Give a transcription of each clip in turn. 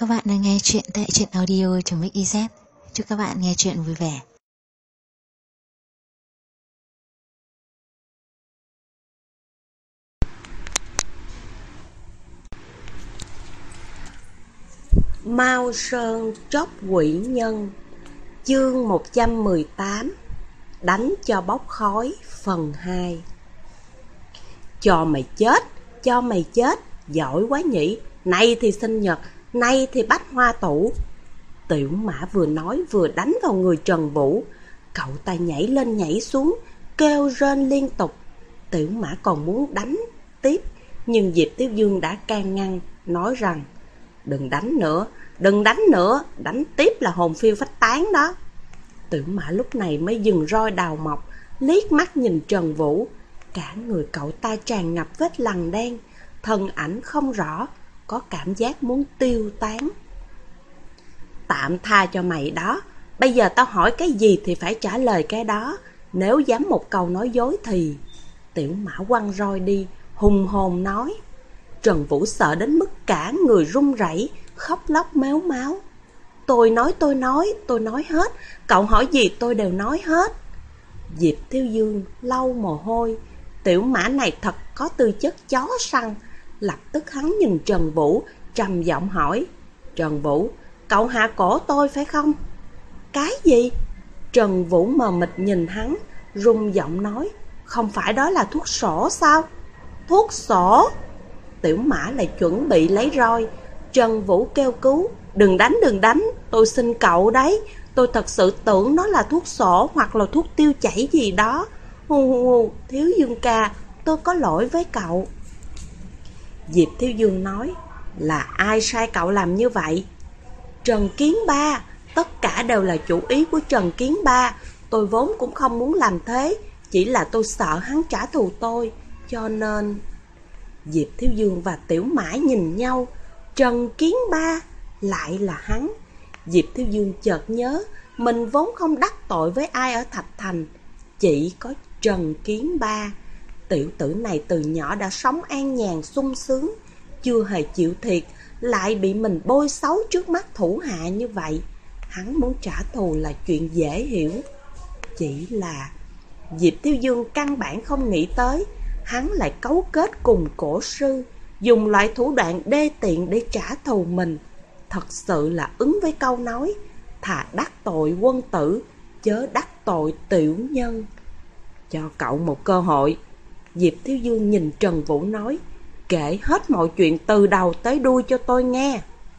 Các bạn đang nghe chuyện tại truyện audio.mix.iz. Chúc các bạn nghe chuyện vui vẻ. Mao Sơn Tróc Quỷ Nhân. Chương 118. Đánh cho bốc khói phần 2. Cho mày chết, giỏi quá nhỉ. Nay thì sinh nhật, nay thì bách hoa tủ. Tiểu Mã vừa nói vừa đánh vào người Trần Vũ. Cậu ta nhảy lên nhảy xuống, kêu rên liên tục. Tiểu Mã còn muốn đánh tiếp, nhưng Diệp Tiểu Dương đã can ngăn, nói rằng đừng đánh nữa, đánh tiếp là hồn phiêu phách tán đó. Tiểu Mã lúc này mới dừng roi đào mọc, liếc mắt nhìn Trần Vũ. Cả người cậu ta tràn ngập vết lằn đen, thân ảnh không rõ, có cảm giác muốn tiêu tán. Tạm tha cho mày đó, bây giờ tao hỏi cái gì thì phải trả lời cái đó. Nếu dám một câu nói dối thì... Tiểu Mã quăng roi đi, hùng hồn nói. Trần Vũ sợ đến mức cả người run rẩy, khóc lóc mếu máo. Tôi nói hết, cậu hỏi gì tôi đều nói hết. Diệp Thiếu Dương lau mồ hôi. Tiểu Mã này thật có tư chất chó săn. Lập tức hắn nhìn Trần Vũ, trầm giọng hỏi. Trần Vũ, cậu hạ cổ tôi phải không? Cái gì? Trần Vũ mờ mịt nhìn hắn, run giọng nói. Không phải đó là thuốc sổ sao? Thuốc sổ? Tiểu Mã lại chuẩn bị lấy roi. Trần Vũ kêu cứu. Đừng đánh, tôi xin cậu đấy. Tôi thật sự tưởng nó là thuốc sổ hoặc là thuốc tiêu chảy gì đó. Thiếu Dương ca, tôi có lỗi với cậu. Diệp Thiếu Dương nói. Là ai sai cậu làm như vậy? Trần Kiến Ba. Tất cả đều là chủ ý của Trần Kiến Ba. Tôi vốn cũng không muốn làm thế, chỉ là tôi sợ hắn trả thù tôi, cho nên... Diệp Thiếu Dương và Tiểu Mã nhìn nhau. Trần Kiến Ba, lại là hắn. Diệp Thiếu Dương chợt nhớ, mình vốn không đắc tội với ai ở Thạch Thành, chỉ có Trần Kiến Ba. Tiểu tử này từ nhỏ đã sống an nhàn sung sướng, chưa hề chịu thiệt, lại bị mình bôi xấu trước mắt thủ hạ như vậy. Hắn muốn trả thù là chuyện dễ hiểu. Chỉ là Diệp Thiếu Dương căn bản không nghĩ tới, hắn lại cấu kết cùng cổ sư, dùng loại thủ đoạn đê tiện để trả thù mình. Thật sự là ứng với câu nói, thà đắc tội quân tử, chớ đắc tội tiểu nhân. Cho cậu một cơ hội. Diệp Thiếu Dương nhìn Trần Vũ nói. Kể hết mọi chuyện từ đầu tới đuôi cho tôi nghe.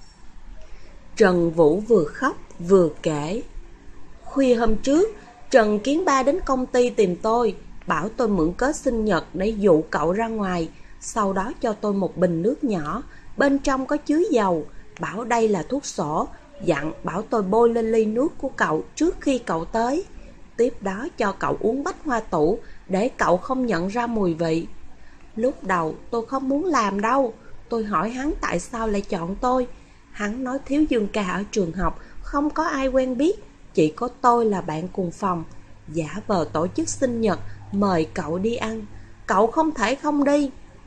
Trần Vũ vừa khóc vừa kể. Khuya hôm trước, Trần Kiến Ba đến công ty tìm tôi, bảo tôi mượn cớ sinh nhật để dụ cậu ra ngoài. Sau đó cho tôi một bình nước nhỏ, bên trong có chứa dầu, bảo đây là thuốc sổ, dặn bảo tôi bôi lên ly nước của cậu trước khi cậu tới. Tiếp đó cho cậu uống bách hoa tủ để cậu không nhận ra mùi vị. Lúc đầu tôi không muốn làm đâu. Tôi hỏi hắn tại sao lại chọn tôi. Hắn nói Thiếu Dương ca ở trường học không có ai quen biết, chỉ có tôi là bạn cùng phòng. Giả vờ tổ chức sinh nhật mời cậu đi ăn, cậu không thể không đi.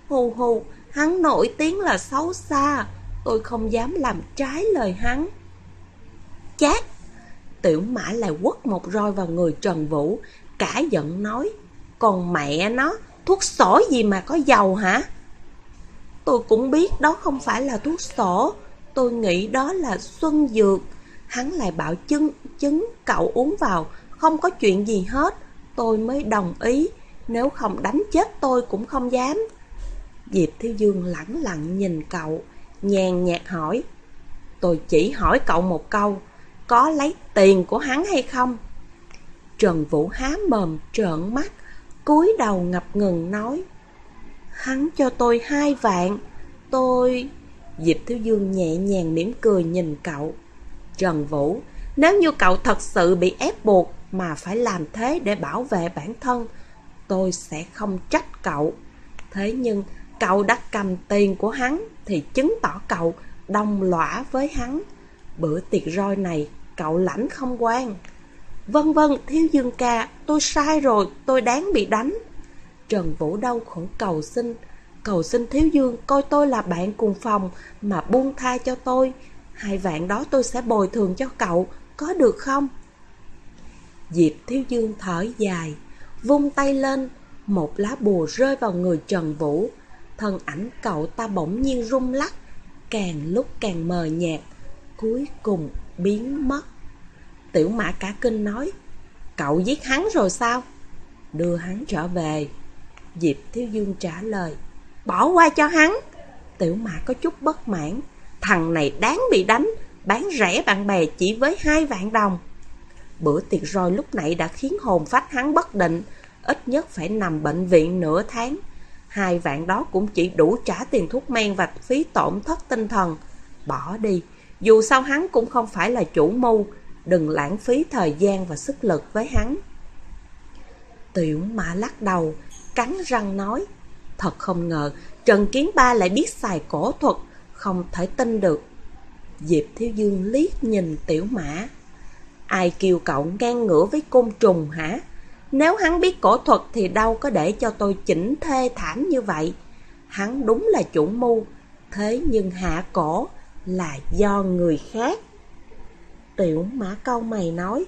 Hắn nổi tiếng là xấu xa, tôi không dám làm trái lời hắn. Chát! Tiểu Mã lại quất một roi vào người Trần Vũ, cả giận nói. Còn mẹ nó, thuốc sổ gì mà có dầu hả? Tôi cũng biết đó không phải là thuốc sổ, tôi nghĩ đó là xuân dược. Hắn lại bảo chứng cậu uống vào không có chuyện gì hết, tôi mới đồng ý, nếu không đánh chết tôi cũng không dám. Diệp Thiếu Dương lẳng lặng nhìn cậu, nhàn nhạt hỏi. Tôi chỉ hỏi cậu một câu, có lấy tiền của hắn hay không? Trần Vũ há mồm trợn mắt, cúi đầu ngập ngừng nói. Hắn cho tôi 2 vạn, tôi... Diệp Thiếu Dương nhẹ nhàng mỉm cười nhìn cậu. Trần Vũ, nếu như cậu thật sự bị ép buộc mà phải làm thế để bảo vệ bản thân, tôi sẽ không trách cậu. Thế nhưng cậu đã cầm tiền của hắn thì chứng tỏ cậu đồng lõa với hắn. Bữa tiệc roi này cậu lãnh không quan. Vâng, Thiếu Dương ca, tôi sai rồi, tôi đáng bị đánh. Trần Vũ đau khổ cầu xin Thiếu Dương coi tôi là bạn cùng phòng mà buông tha cho tôi. 2 vạn đó tôi sẽ bồi thường cho cậu, có được không? Diệp Thiếu Dương thở dài, vung tay lên, một lá bùa rơi vào người Trần Vũ. Thân ảnh cậu ta bỗng nhiên rung lắc, càng lúc càng mờ nhạt, cuối cùng biến mất. Tiểu Mã cả kinh nói, cậu giết hắn rồi sao? Đưa hắn trở về. Diệp Thiếu Dương trả lời, bỏ qua cho hắn. Tiểu Mã có chút bất mãn, thằng này đáng bị đánh, bán rẻ bạn bè chỉ với 2 vạn đồng. Bữa tiệc roi lúc nãy đã khiến hồn phách hắn bất định, ít nhất phải nằm bệnh viện nửa tháng. 2 vạn đó cũng chỉ đủ trả tiền thuốc men và phí tổn thất tinh thần. Bỏ đi, dù sao hắn cũng không phải là chủ mưu, đừng lãng phí thời gian và sức lực với hắn. Tiểu Mã lắc đầu, cắn răng nói, thật không ngờ Trần Kiến Ba lại biết xài cổ thuật, không thể tin được. Diệp Thiếu Dương liếc nhìn Tiểu Mã, ai kêu cậu ngang ngửa với côn trùng hả? Nếu hắn biết cổ thuật thì đâu có để cho tôi chỉnh thê thảm như vậy. Hắn đúng là chủ mưu, thế nhưng hạ cổ là do người khác. Tiểu Mã cau mày nói,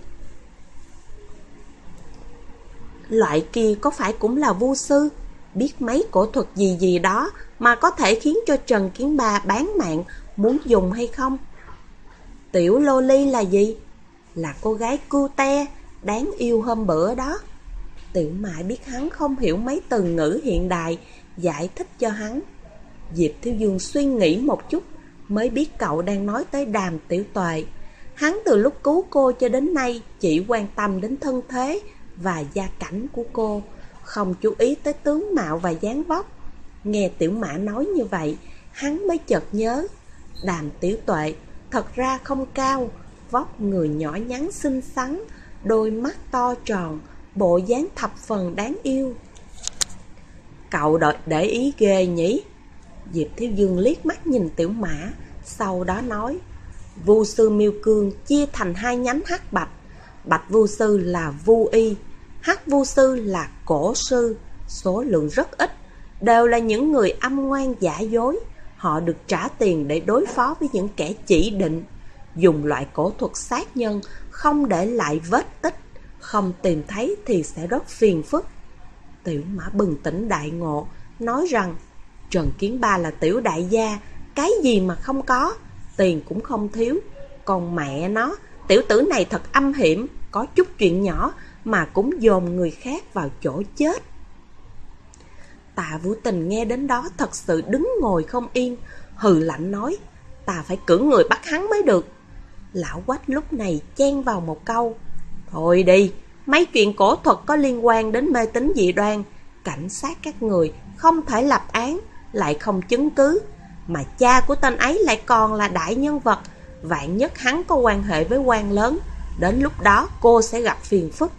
loại kia có phải cũng là vu sư, biết mấy cổ thuật gì gì đó mà có thể khiến cho Trần Kiến Ba bán mạng, muốn dùng hay không? Tiểu lô ly là gì? Là cô gái cute đáng yêu hôm bữa đó. Tiểu Mã biết hắn không hiểu mấy từ ngữ hiện đại, giải thích cho hắn. Diệp Thiếu Dương suy nghĩ một chút, mới biết cậu đang nói tới Đàm Tiểu Tuệ. Hắn từ lúc cứu cô cho đến nay chỉ quan tâm đến thân thế và gia cảnh của cô, không chú ý tới tướng mạo và dáng vóc. Nghe Tiểu Mã nói như vậy, hắn mới chợt nhớ, Đàm Tiểu Tuệ thật ra không cao, vóc người nhỏ nhắn xinh xắn, đôi mắt to tròn, bộ dáng thập phần đáng yêu. Cậu để ý ghê nhỉ? Diệp Thiếu Dương liếc mắt nhìn Tiểu Mã, sau đó nói, vu sư Miêu Cương chia thành 2 nhánh hắc bạch. Bạch vu sư là vu y, hắc vu sư là cổ sư, số lượng rất ít, đều là những người âm ngoan giả dối. Họ được trả tiền để đối phó với những kẻ chỉ định, dùng loại cổ thuật sát nhân, không để lại vết tích, không tìm thấy thì sẽ rất phiền phức. Tiểu Mã bừng tỉnh đại ngộ, nói rằng Trần Kiến Ba là tiểu đại gia, cái gì mà không có, tiền cũng không thiếu. Còn mẹ nó, tiểu tử này thật âm hiểm, có chút chuyện nhỏ mà cũng dồn người khác vào chỗ chết. Tạ Vũ Tình nghe đến đó thật sự đứng ngồi không yên, hừ lạnh nói, ta phải cử người bắt hắn mới được. Lão Quách lúc này chen vào một câu, thôi đi, mấy chuyện cổ thuật có liên quan đến mê tín dị đoan, cảnh sát các người không thể lập án, lại không chứng cứ, mà cha của tên ấy lại còn là đại nhân vật, vạn nhất hắn có quan hệ với quan lớn, đến lúc đó cô sẽ gặp phiền phức.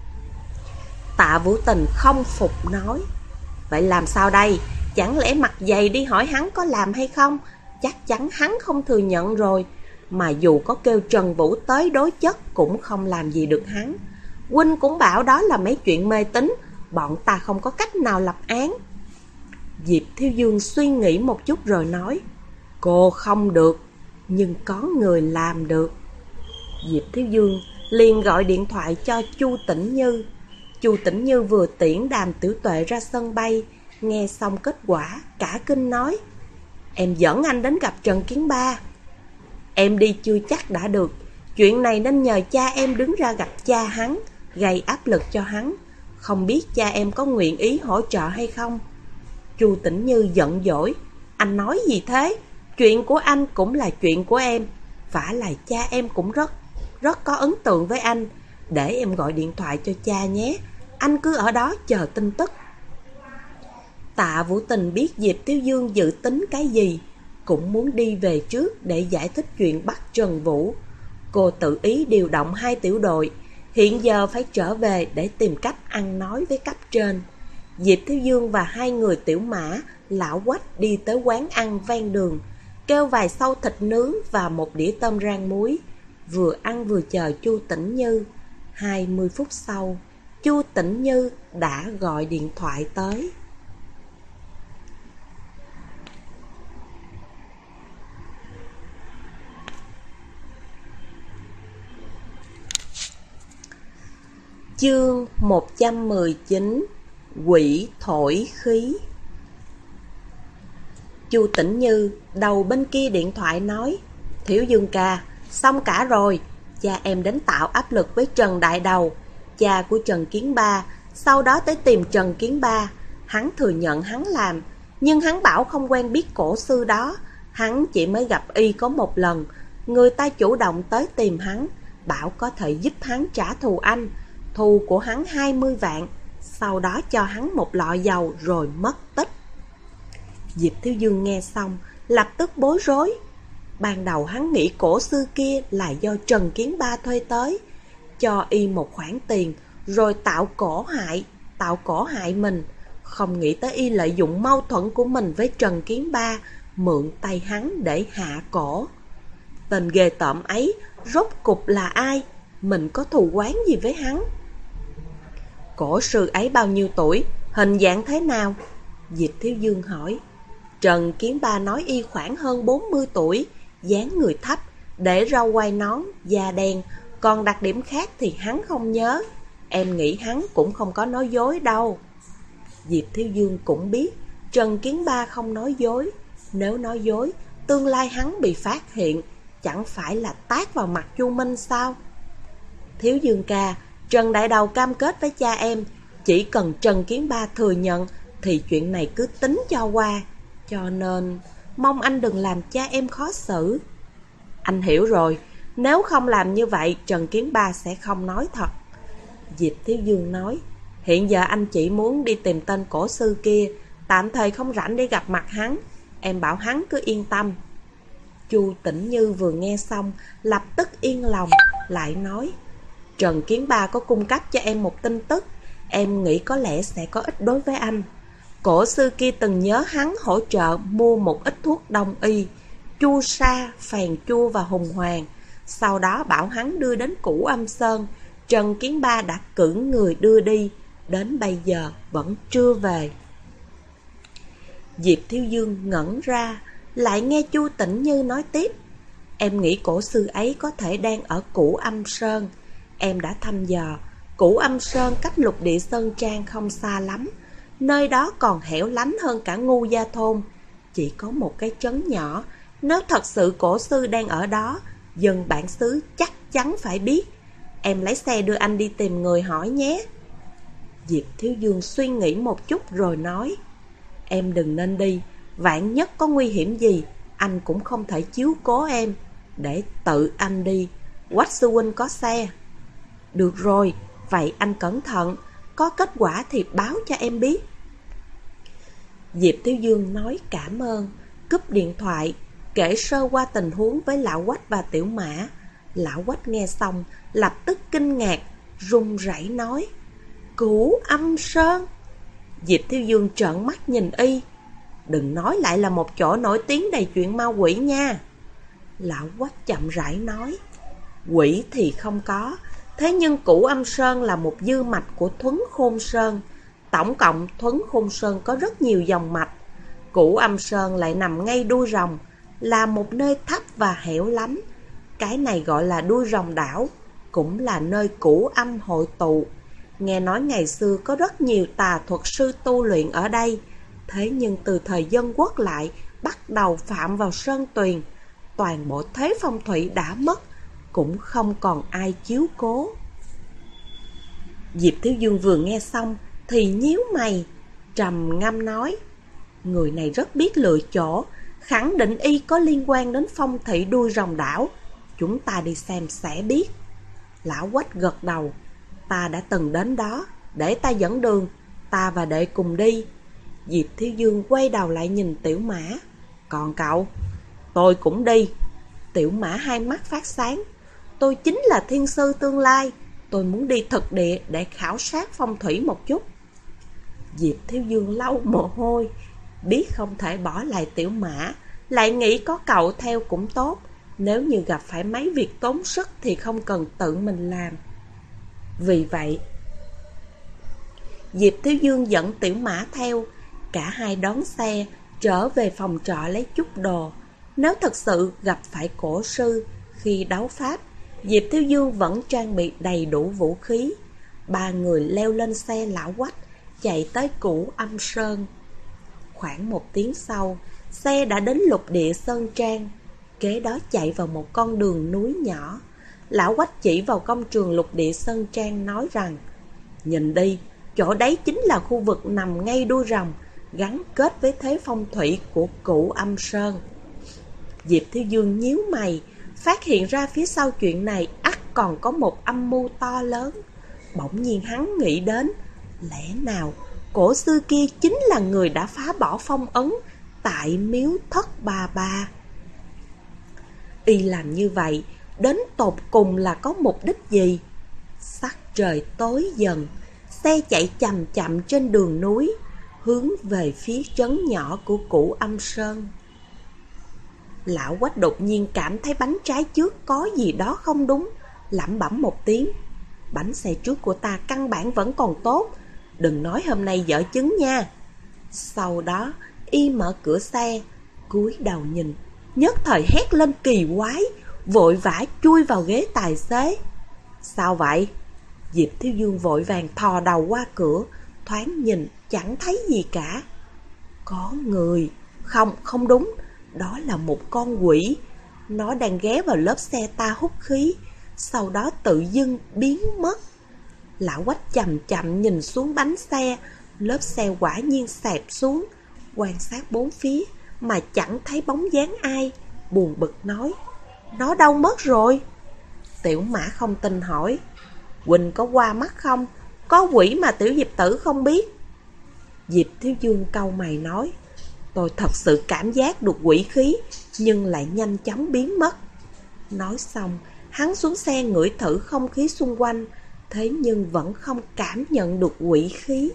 Tạ Vũ Tình không phục nói, vậy làm sao đây? Chẳng lẽ mặt dày đi hỏi hắn có làm hay không? Chắc chắn hắn không thừa nhận rồi, mà dù có kêu Trần Vũ tới đối chất cũng không làm gì được hắn. Huynh cũng bảo đó là mấy chuyện mê tín, bọn ta không có cách nào lập án. Diệp Thiếu Dương suy nghĩ một chút rồi nói, cô không được, nhưng có người làm được. Diệp Thiếu Dương liền gọi điện thoại cho Chu Tĩnh Như. Chu Tĩnh Như vừa tiễn Đàm Tiểu Tuệ ra sân bay, nghe xong kết quả, cả kinh nói, em dẫn anh đến gặp Trần Kiến Ba. Em đi chưa chắc đã được, chuyện này nên nhờ cha em đứng ra gặp cha hắn, gây áp lực cho hắn. Không biết cha em có nguyện ý hỗ trợ hay không? Chu Tĩnh Như giận dỗi, anh nói gì thế? Chuyện của anh cũng là chuyện của em, vả lại cha em cũng rất có ấn tượng với anh. Để em gọi điện thoại cho cha nhé, anh cứ ở đó chờ tin tức. Tạ Vũ Tình biết Diệp Thiếu Dương dự tính cái gì, cũng muốn đi về trước để giải thích chuyện bắt Trần Vũ. Cô tự ý điều động 2 tiểu đội, hiện giờ phải trở về để tìm cách ăn nói với cấp trên. Diệp Thiếu Dương và 2 người Tiểu Mã, Lão Quách đi tới quán ăn ven đường, kêu vài xâu thịt nướng và một đĩa tôm rang muối, vừa ăn vừa chờ Chu Tĩnh Như. 20 phút sau, Chu Tĩnh Như đã gọi điện thoại tới. Chương 119. Quỷ thổi khí. Chu Tĩnh Như đầu bên kia điện thoại nói: Thiểu Dương ca, xong cả rồi. Cha em đến tạo áp lực với Trần Đại Đầu, cha của Trần Kiến Ba. Sau đó tới tìm Trần Kiến Ba. Hắn thừa nhận hắn làm, nhưng hắn bảo không quen biết cổ sư đó. Hắn chỉ mới gặp y có một lần. Người ta chủ động tới tìm hắn, bảo có thể giúp hắn trả thù anh. Thù của hắn 20 vạn, sau đó cho hắn một lọ dầu rồi mất tích. Diệp Thiếu Dương nghe xong lập tức bối rối. Ban đầu hắn nghĩ cổ sư kia là do Trần Kiến Ba thuê tới, cho y một khoản tiền rồi tạo cổ hại mình. Không nghĩ tới y lợi dụng mâu thuẫn của mình với Trần Kiến Ba, mượn tay hắn để hạ cổ. Tên ghê tởm ấy rốt cục là ai? Mình có thù oán gì với hắn? Cổ sư ấy bao nhiêu tuổi? Hình dạng thế nào? Diệp Thiếu Dương hỏi. Trần Kiến Ba nói y khoảng hơn 40 tuổi, dáng người thấp, để râu quai nón, da đen. Còn đặc điểm khác thì hắn không nhớ. Em nghĩ hắn cũng không có nói dối đâu. Diệp Thiếu Dương cũng biết Trần Kiến Ba không nói dối. Nếu nói dối, tương lai hắn bị phát hiện, chẳng phải là tát vào mặt Chu Minh sao? Thiếu Dương ca, Trần Đại Đầu cam kết với cha em, chỉ cần Trần Kiến Ba thừa nhận thì chuyện này cứ tính cho qua. Cho nên mong anh đừng làm cha em khó xử. Anh hiểu rồi, nếu không làm như vậy Trần Kiến Ba sẽ không nói thật. Diệp Thiếu Dương nói. Hiện giờ anh chỉ muốn đi tìm tên cổ sư kia, tạm thời không rảnh để gặp mặt hắn. Em bảo hắn cứ yên tâm. Chu Tĩnh Như vừa nghe xong lập tức yên lòng, lại nói: Trần Kiến Ba có cung cấp cho em một tin tức, em nghĩ có lẽ sẽ có ích đối với anh. Cổ sư kia từng nhớ hắn hỗ trợ mua một ít thuốc đông y, chu sa, phèn chua và hùng hoàng. Sau đó bảo hắn đưa đến Cửu Âm Sơn. Trần Kiến Ba đã cử người đưa đi, đến bây giờ vẫn chưa về. Diệp Thiếu Dương ngẩn ra, lại nghe Chu Tĩnh Như nói tiếp: Em nghĩ cổ sư ấy có thể đang ở Cửu Âm Sơn. Em đã thăm dò, Cửu Âm Sơn cách Lục Địa Sơn Trang không xa lắm. Nơi đó còn hẻo lánh hơn cả Ngu Gia Thôn, chỉ có một cái trấn nhỏ. Nếu thật sự cổ sư đang ở đó, dân bản xứ chắc chắn phải biết. Em lấy xe đưa anh đi tìm người hỏi nhé. Diệp Thiếu Dương suy nghĩ một chút rồi nói: Em đừng nên đi, vạn nhất có nguy hiểm gì, anh cũng không thể chiếu cố em. Để tự anh đi, Quách sư huynh có xe. Được rồi, vậy anh cẩn thận, có kết quả thì báo cho em biết. Diệp Thiếu Dương nói cảm ơn, cúp điện thoại, kể sơ qua tình huống với lão Quách và Tiểu Mã. Lão Quách nghe xong lập tức kinh ngạc, run rẩy nói: Cửu Âm Sơn? Diệp Thiếu Dương trợn mắt nhìn y. Đừng nói lại là một chỗ nổi tiếng đầy chuyện ma quỷ nha. Lão Quách chậm rãi nói: Quỷ thì không có, thế nhưng Cửu Âm Sơn là một dư mạch của Thuấn Khôn Sơn. Tổng cộng Thuấn Khôn Sơn có rất nhiều dòng mạch. Cửu Âm Sơn lại nằm ngay đuôi rồng, là một nơi thấp và hẻo lánh. Cái này gọi là đuôi rồng đảo, cũng là nơi Cửu Âm hội tụ. Nghe nói ngày xưa có rất nhiều tà thuật sư tu luyện ở đây. Thế nhưng từ thời Dân Quốc lại bắt đầu phạm vào sơn tuyền, toàn bộ thế phong thủy đã mất, cũng không còn ai chiếu cố. Diệp Thiếu Dương vừa nghe xong thì nhíu mày, trầm ngâm nói: Người này rất biết lựa chỗ, khẳng định y có liên quan đến phong thủy đuôi rồng đảo. Chúng ta đi xem sẽ biết. Lão Quách gật đầu: Ta đã từng đến đó, để ta dẫn đường, ta và đệ cùng đi. Diệp Thiếu Dương quay đầu lại nhìn Tiểu Mã: Còn cậu? Tôi cũng đi. Tiểu Mã hai mắt phát sáng: Tôi chính là thiên sư tương lai, tôi muốn đi thực địa để khảo sát phong thủy một chút. Diệp Thiếu Dương lau mồ hôi, biết không thể bỏ lại Tiểu Mã, lại nghĩ có cậu theo cũng tốt. Nếu như gặp phải mấy việc tốn sức thì không cần tự mình làm. Vì vậy Diệp Thiếu Dương dẫn Tiểu Mã theo. Cả hai đón xe trở về phòng trọ lấy chút đồ. Nếu thật sự gặp phải cổ sư khi đấu pháp, Diệp Thiếu Dương vẫn trang bị đầy đủ vũ khí. ba người leo lên xe Lão Quách, chạy tới Cửu Âm Sơn. Khoảng 1 tiếng sau, xe đã đến Lục Địa Sơn Trang. Kế đó chạy vào một con đường núi nhỏ. Lão Quách chỉ vào công trường Lục Địa Sơn Trang nói rằng: nhìn đi, chỗ đấy chính là khu vực nằm ngay đuôi rồng, gắn kết với thế phong thủy của Cửu Âm Sơn. Diệp Thiếu Dương nhíu mày, phát hiện ra phía sau chuyện này ắt còn có một âm mưu to lớn. Bỗng nhiên hắn nghĩ đến, lẽ nào cổ sư kia chính là người đã phá bỏ phong ấn tại Miếu Thất Bà Bà? Y làm như vậy đến tột cùng là có mục đích gì? Sắc trời tối dần, xe chạy chậm chậm trên đường núi, hướng về phía trấn nhỏ của Cửu Âm Sơn. Lão Quách đột nhiên cảm thấy bánh trái trước có gì đó không đúng, lẩm bẩm một tiếng: bánh xe trước của ta căn bản vẫn còn tốt, đừng nói hôm nay dở chứng nha. Sau đó y mở cửa xe, cúi đầu nhìn, nhất thời hét lên kỳ quái, vội vã chui vào ghế tài xế. Sao vậy? Diệp Thiếu Dương vội vàng thò đầu qua cửa, thoáng nhìn chẳng thấy gì cả. Có người. Không đúng, đó là một con quỷ. Nó đang ghé vào lớp xe ta hút khí, sau đó tự dưng biến mất. Lão Quách chậm chậm nhìn xuống bánh xe, lớp xe quả nhiên xẹp xuống. Quan sát bốn phía mà chẳng thấy bóng dáng ai, buồn bực nói: nó đâu mất rồi? Tiểu Mã không tin hỏi: Quỳnh có qua mắt không? Có quỷ mà tiểu Diệp tử không biết. Diệp Thiếu Dương cau mày nói: tôi thật sự cảm giác được quỷ khí, nhưng lại nhanh chóng biến mất. Nói xong, hắn xuống xe ngửi thử không khí xung quanh, thế nhưng vẫn không cảm nhận được quỷ khí.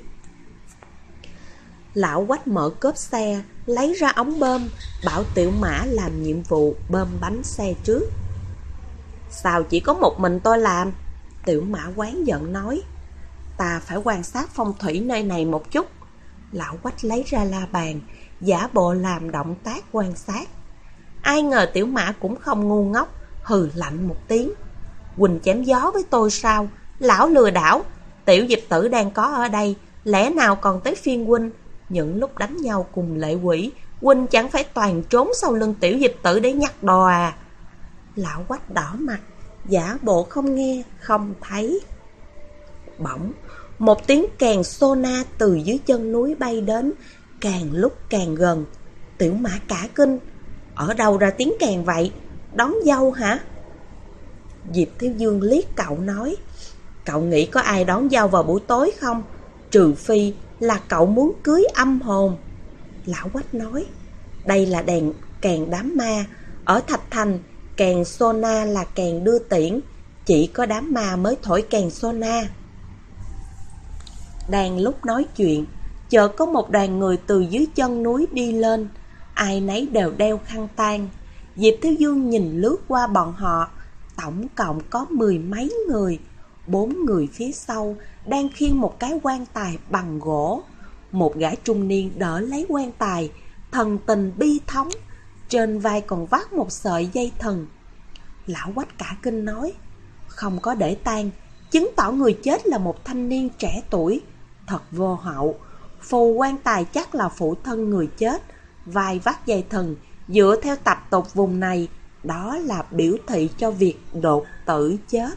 Lão Quách mở cốp xe, lấy ra ống bơm, bảo Tiểu Mã làm nhiệm vụ bơm bánh xe trước. Sao chỉ có một mình tôi làm? Tiểu Mã oán giận nói: ta phải quan sát phong thủy nơi này một chút. Lão Quách lấy ra la bàn, giả bộ làm động tác quan sát. Ai ngờ Tiểu Mã cũng không ngu ngốc, hừ lạnh một tiếng: Quỳnh chém gió với tôi sao? Lão lừa đảo, tiểu Diệp tử đang có ở đây, lẽ nào còn tới phiên huynh? Những lúc đánh nhau cùng lệ quỷ, huynh chẳng phải toàn trốn sau lưng tiểu Diệp tử để nhặt đồ à? Lão Quách đỏ mặt, giả bộ không nghe, không thấy. Bỗng, một tiếng kèn sona từ dưới chân núi bay đến, càng lúc càng gần. Tiểu Mã cả kinh: ở đâu ra tiếng kèn vậy? Đón dâu hả? Diệp Thiếu Dương liếc cậu nói: cậu nghĩ có ai đón dâu vào buổi tối không? Trừ phi là cậu muốn cưới âm hồn. Lão Quách nói: đây là kèn đám ma. Ở Thạch Thành, kèn sona là kèn đưa tiễn, chỉ có đám ma mới thổi kèn sona. Đang lúc nói chuyện, chợt có một đoàn người từ dưới chân núi đi lên, ai nấy đều đeo khăn tang. Diệp Thiếu Dương nhìn lướt qua bọn họ, tổng cộng có 10 mấy người. 4 người phía sau đang khiêng một cái quan tài bằng gỗ. Một gã trung niên đỡ lấy quan tài, thần tình bi thống, trên vai còn vác một sợi dây thần. Lão Quách cả kinh nói: không có để tang, chứng tỏ người chết là một thanh niên trẻ tuổi, thật vô hậu. Phù quan tài chắc là phụ thân người chết, vai vác dây thần. Dựa theo tập tục vùng này, đó là biểu thị cho việc đột tử chết.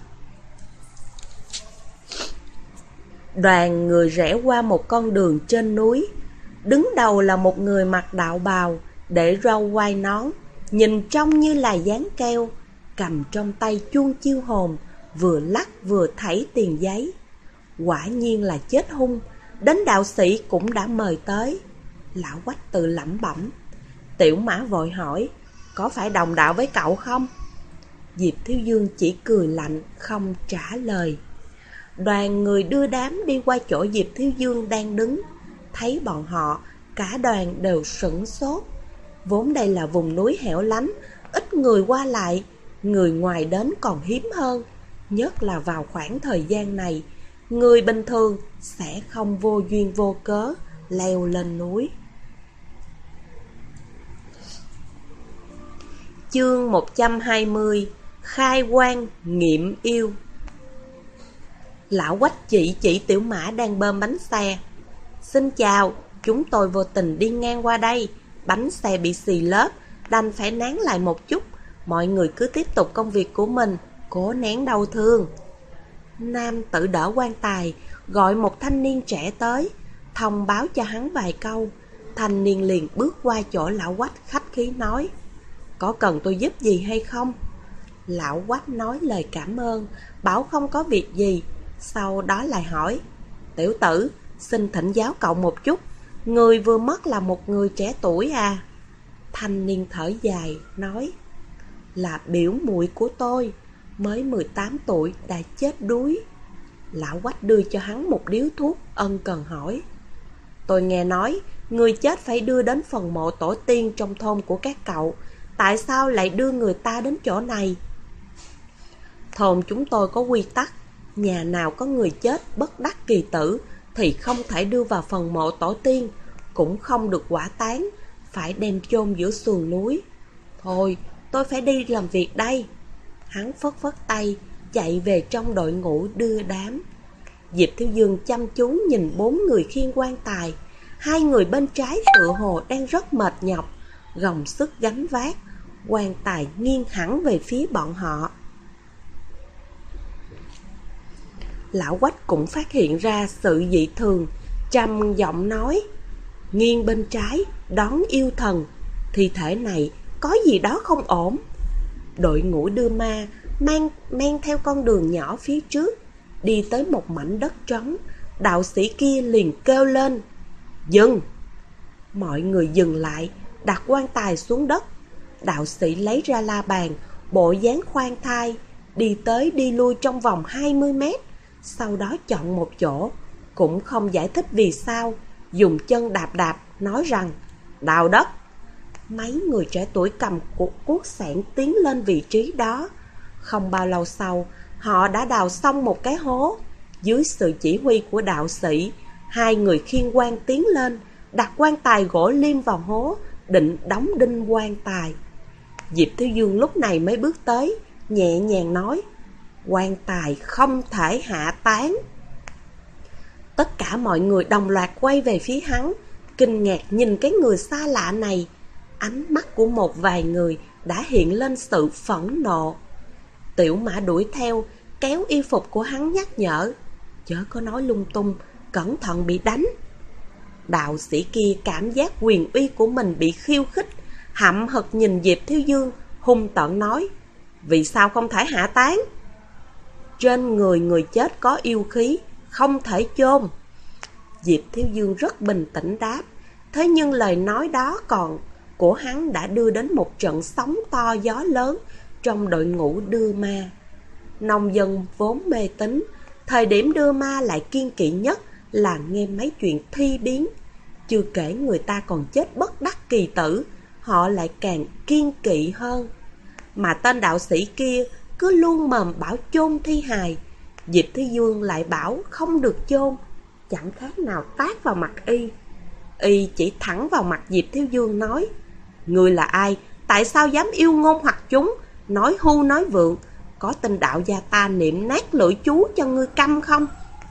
Đoàn người rẽ qua một con đường trên núi. Đứng đầu là một người mặc đạo bào, để râu quai nón, nhìn trông như là dán keo, cầm trong tay chuông chiêu hồn, vừa lắc vừa thảy tiền giấy. Quả nhiên là chết hung, đến đạo sĩ cũng đã mời tới. Lão Quách tự lẩm bẩm. Tiểu Mã vội hỏi: có phải đồng đạo với cậu không? Diệp Thiếu Dương chỉ cười lạnh, không trả lời. Đoàn người đưa đám đi qua chỗ Diệp Thiếu Dương đang đứng. Thấy bọn họ, cả đoàn đều sửng sốt. Vốn đây là vùng núi hẻo lánh, ít người qua lại, người ngoài đến còn hiếm hơn. Nhất là vào khoảng thời gian này, người bình thường sẽ không vô duyên vô cớ leo lên núi. Chương 120: Khai quang nghiệm yêu. Lão Quách chỉ Tiểu Mã đang bơm bánh xe. Xin chào, chúng tôi vô tình đi ngang qua đây. Bánh xe bị xì lớp, đành phải nán lại một chút. Mọi người cứ tiếp tục công việc của mình, cố nén đau thương. Nam tử đỡ quan tài, gọi một thanh niên trẻ tới, thông báo cho hắn vài câu. Thanh niên liền bước qua chỗ lão Quách khách khí nói: có cần tôi giúp gì hay không? Lão Quách nói lời cảm ơn, bảo không có việc gì. Sau đó lại hỏi: tiểu tử, xin thỉnh giáo cậu một chút. Người vừa mất là một người trẻ tuổi à? Thanh niên thở dài, nói: là biểu muội của tôi, mới 18 tuổi đã chết đuối. Lão Quách đưa cho hắn một điếu thuốc, ân cần hỏi: tôi nghe nói người chết phải đưa đến phần mộ tổ tiên trong thôn của các cậu, tại sao lại đưa người ta đến chỗ này? Thôn chúng tôi có quy tắc, nhà nào có người chết bất đắc kỳ tử thì không thể đưa vào phần mộ tổ tiên, cũng không được hỏa táng, phải đem chôn giữa sườn núi. Thôi, tôi phải đi làm việc đây. Hắn phất phất tay, chạy về trong đội ngũ đưa đám. Diệp Thiếu Dương chăm chú nhìn 4 người khiêng quan tài. 2 người bên trái tựa hồ đang rất mệt nhọc, gồng sức gánh vác. Quan tài nghiêng hẳn về phía bọn họ. Lão Quách cũng phát hiện ra sự dị thường, trầm giọng nói: nghiêng bên trái, đón yêu thần. Thi thể này có gì đó không ổn. Đội ngũ đưa ma men theo con đường nhỏ phía trước, đi tới một mảnh đất trống. Đạo sĩ kia liền kêu lên: dừng! Mọi người dừng lại, đặt quan tài xuống đất. Đạo sĩ lấy ra la bàn, bộ dáng khoan thai, đi tới đi lui trong vòng 20 mét. Sau đó chọn một chỗ, cũng không giải thích vì sao, dùng chân đạp đạp, nói rằng: đào đất. Mấy người trẻ tuổi cầm cuốc sạn tiến lên vị trí đó. Không bao lâu sau, họ đã đào xong một cái hố. Dưới sự chỉ huy của đạo sĩ, 2 người khiêng quan tiến lên, đặt quan tài gỗ liêm vào hố, định đóng đinh quan tài. Diệp Thiếu Dương lúc này mới bước tới, nhẹ nhàng nói: quan tài không thể hạ táng. Tất cả mọi người đồng loạt quay về phía hắn, kinh ngạc nhìn cái người xa lạ này. Ánh mắt của một vài người đã hiện lên sự phẫn nộ. Tiểu Mã đuổi theo, kéo y phục của hắn nhắc nhở: chớ có nói lung tung, cẩn thận bị đánh. Đạo sĩ kia cảm giác quyền uy của mình bị khiêu khích, hậm hực nhìn Diệp Thiếu Dương, hung tợn nói: vì sao không thể hạ táng? Trên người người chết có yêu khí, không thể chôn. Diệp Thiếu Dương rất bình tĩnh đáp. Thế nhưng lời nói đó của hắn đã đưa đến một trận sóng to gió lớn trong đội ngũ đưa ma. Nông dân vốn mê tín, thời điểm đưa ma lại kiêng kỵ nhất là nghe mấy chuyện thi biến. Chưa kể người ta còn chết bất đắc kỳ tử, họ lại càng kiêng kỵ hơn. Mà tên đạo sĩ kia cứ luôn mồm bảo chôn thi hài. Diệp Thiếu Dương lại bảo không được chôn, chẳng khác nào tát vào mặt y. Y chỉ thẳng vào mặt Diệp Thiếu Dương nói: người là ai? Tại sao dám yêu ngôn hoặc chúng, nói hưu nói vượng? Có tin đạo gia ta niệm nát lưỡi chú cho ngươi câm không?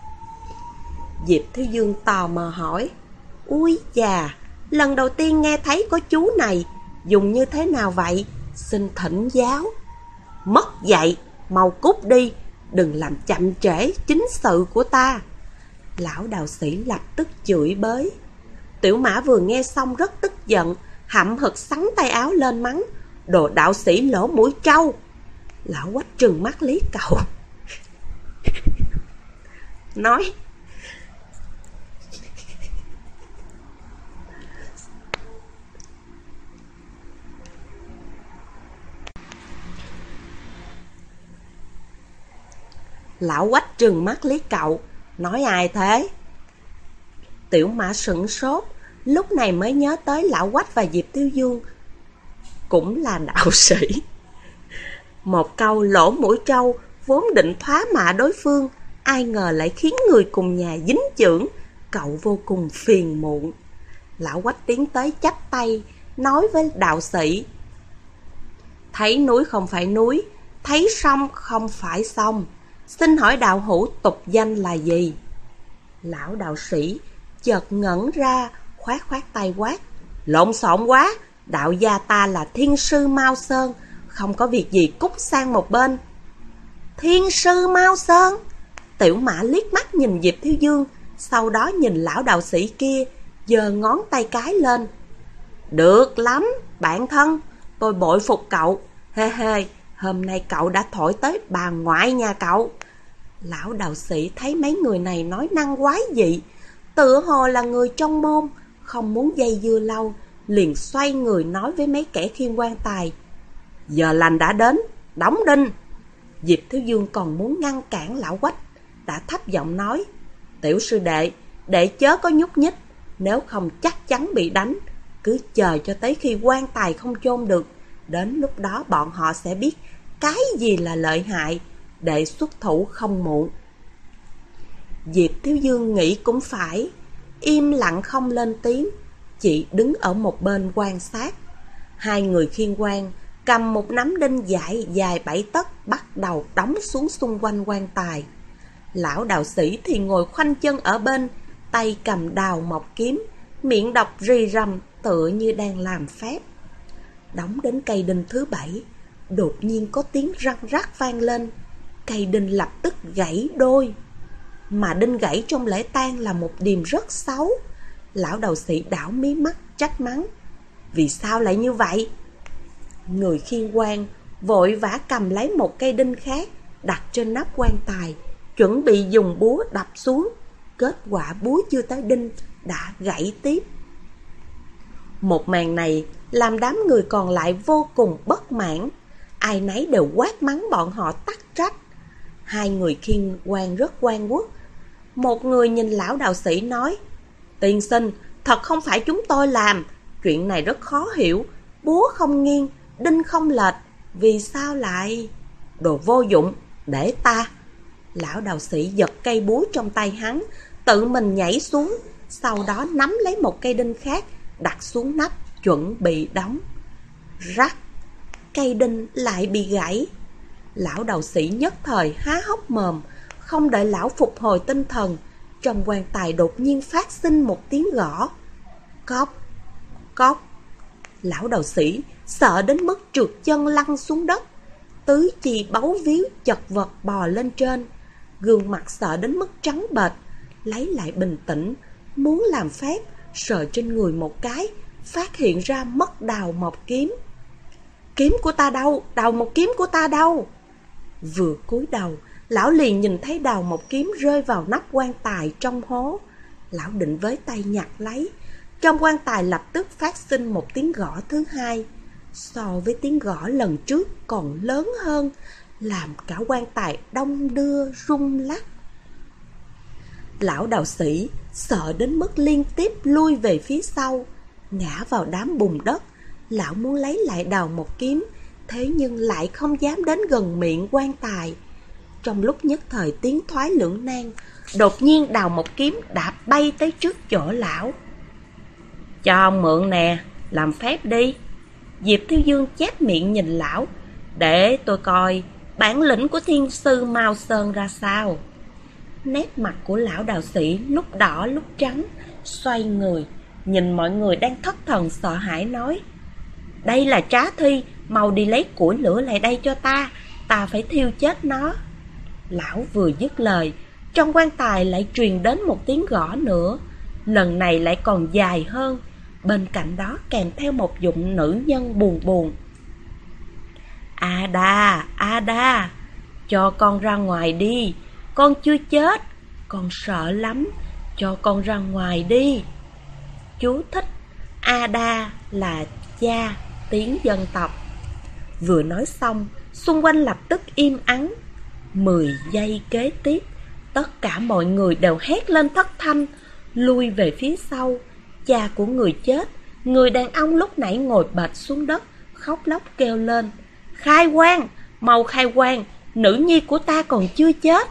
Diệp Thiếu Dương tò mò hỏi: ui chà, lần đầu tiên nghe thấy có chú này, dùng như thế nào vậy? Xin thỉnh giáo. Mất dạy, mau cút đi, đừng làm chậm trễ chính sự của ta. Lão đạo sĩ lập tức chửi bới. Tiểu Mã vừa nghe xong rất tức giận, hậm hực xắn tay áo lên mắng: đồ đạo sĩ lỗ mũi trâu. Lão Quách trừng mắt liếc cậu nói: Lão Quách trừng mắt liếc cậu, nói ai thế? Tiểu Mã sửng sốt, lúc này mới nhớ tới Lão Quách và Diệp Thiếu Dương cũng là đạo sĩ. Một câu lỗ mũi trâu vốn định thoá mạ đối phương, ai ngờ lại khiến người cùng nhà dính chưởng, cậu vô cùng phiền muộn. Lão Quách tiến tới chắp tay, nói với đạo sĩ: thấy núi không phải núi, thấy sông không phải sông. Xin hỏi đạo hữu tục danh là gì? Lão đạo sĩ chợt ngẩn ra, khoát khoát tay quát. Lộn xộn quá, đạo gia ta là thiên sư Mao Sơn, không có việc gì cút sang một bên. Thiên sư Mao Sơn? Tiểu Mã liếc mắt nhìn Diệp Thiếu Dương, sau đó nhìn lão đạo sĩ kia, giơ ngón tay cái lên. Được lắm, bạn thân, tôi bội phục cậu. Hê hê, hôm nay cậu đã thổi tới bà ngoại nhà cậu. Lão đạo sĩ thấy mấy người này nói năng quái dị, tựa hồ là người trong môn, không muốn dây dưa lâu, liền xoay người nói với mấy kẻ khiêng quan tài. Giờ lành đã đến, đóng đinh. Diệp Thiếu Dương còn muốn ngăn cản lão quách, đã thấp giọng nói. Tiểu sư đệ, đệ chớ có nhúc nhích, nếu không chắc chắn bị đánh. Cứ chờ cho tới khi quan tài không chôn được, đến lúc đó bọn họ sẽ biết cái gì là lợi hại, để xuất thủ không muộn. Diệp Thiếu Dương nghĩ cũng phải, im lặng không lên tiếng, chỉ đứng ở một bên quan sát. Hai người khiêng quan cầm một nắm đinh dài 7 tấc bắt đầu đóng xuống xung quanh quan tài. Lão đạo sĩ thì ngồi khoanh chân ở bên, tay cầm đào mộc kiếm, miệng đọc rì rầm tựa như đang làm phép. Đóng đến cây đinh thứ 7, đột nhiên có tiếng răng rắc vang lên, cây đinh lập tức gãy đôi. Mà đinh gãy trong lễ tang là một điềm rất xấu. Lão đạo sĩ đảo mí mắt trách mắng. Vì sao lại như vậy? Người khiêng quan vội vã cầm lấy một cây đinh khác, đặt trên nắp quan tài, chuẩn bị dùng búa đập xuống. Kết quả búa chưa tới đinh đã gãy tiếp. Một màn này làm đám người còn lại vô cùng bất mãn, ai nấy đều quát mắng bọn họ tắc trách. Hai người khiêng quan rất oan uất. Một người nhìn lão đạo sĩ nói, tiên sinh, thật không phải chúng tôi làm, chuyện này rất khó hiểu, búa không nghiêng, đinh không lệch, vì sao lại... Đồ vô dụng, để ta. Lão đạo sĩ giật cây búa trong tay hắn, tự mình nhảy xuống, sau đó nắm lấy một cây đinh khác, đặt xuống nắp, chuẩn bị đóng. Rắc, cây đinh lại bị gãy. Lão đạo sĩ nhất thời há hốc mồm, không đợi lão phục hồi tinh thần, trong quan tài đột nhiên phát sinh một tiếng gõ. Cốc, cốc. Lão đạo sĩ sợ đến mức trượt chân lăn xuống đất, tứ chi bấu víu chật vật bò lên trên, gương mặt sợ đến mức trắng bệch, lấy lại bình tĩnh, muốn làm phép, sờ trên người một cái, phát hiện ra mất đào mộc kiếm. Kiếm của ta đâu? Đào mộc kiếm của ta đâu? Vừa cúi đầu, lão liền nhìn thấy đào mộc kiếm rơi vào nắp quan tài trong hố. Lão định với tay nhặt lấy, trong quan tài lập tức phát sinh một tiếng gõ thứ hai, so với tiếng gõ lần trước còn lớn hơn, làm cả quan tài đong đưa rung lắc. Lão đạo sĩ sợ đến mức liên tiếp lui về phía sau, ngã vào đám bùn đất. Lão muốn lấy lại đào mộc kiếm, thế nhưng lại không dám đến gần miệng quan tài. Trong lúc nhất thời tiến thoái lưỡng nan, đột nhiên đào mộc kiếm đã bay tới trước chỗ lão. Cho ông mượn nè, làm phép đi. Diệp Thiếu Dương chép miệng nhìn lão, để tôi coi bản lĩnh của thiên sư Mao Sơn ra sao. Nét mặt của lão đạo sĩ lúc đỏ lúc trắng, xoay người, nhìn mọi người đang thất thần sợ hãi nói, đây là trá thi, mau đi lấy củi lửa lại đây cho ta phải thiêu chết nó. Lão vừa dứt lời, trong quan tài lại truyền đến một tiếng gõ nữa, lần này lại còn dài hơn, bên cạnh đó kèm theo một giọng nữ nhân buồn buồn. Ada, cho con ra ngoài đi, con chưa chết, con sợ lắm, cho con ra ngoài đi. Chú thích: Ada là cha tiếng dân tộc. Vừa nói xong, xung quanh lập tức im ắng. 10 giây kế tiếp, tất cả mọi người đều hét lên thất thanh, lui về phía sau. Cha của người chết, người đàn ông lúc nãy ngồi bệt xuống đất, khóc lóc kêu lên, khai quan, mau khai quan, nữ nhi của ta còn chưa chết.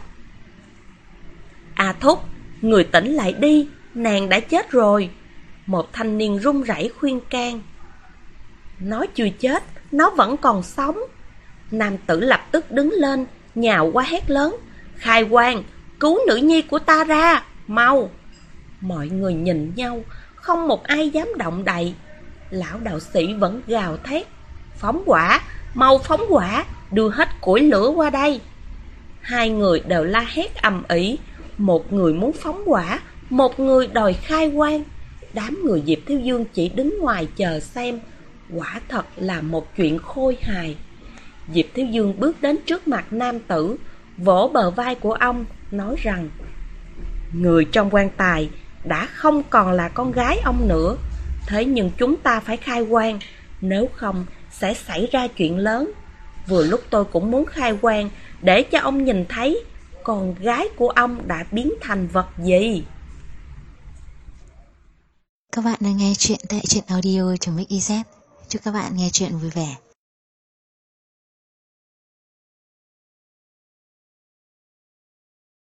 À thúc, người tỉnh lại đi, nàng đã chết rồi. Một thanh niên run rẩy khuyên can. Nó chưa chết, nó vẫn còn sống. Nam tử lập tức đứng lên, nhào qua hét lớn, Khai quan, cứu nữ nhi của ta ra, mau! Mọi người nhìn nhau, không một ai dám động đậy. Lão đạo sĩ vẫn gào thét, phóng hỏa, mau phóng hỏa, đưa hết củi lửa qua đây. Hai người đều la hét ầm ĩ, một người muốn phóng hỏa, một người đòi khai quan. Đám người Diệp Thiếu Dương chỉ đứng ngoài chờ xem, quả thật là một chuyện khôi hài. Diệp Thiếu Dương bước đến trước mặt nam tử, vỗ bờ vai của ông, nói rằng: người trong quan tài đã không còn là con gái ông nữa. Thế nhưng chúng ta phải khai quan, nếu không sẽ xảy ra chuyện lớn. Vừa lúc tôi cũng muốn khai quan để cho ông nhìn thấy con gái của ông đã biến thành vật gì. Các bạn đang nghe chuyện tại truyện audio.mix.iz. Chúc các bạn nghe chuyện vui vẻ.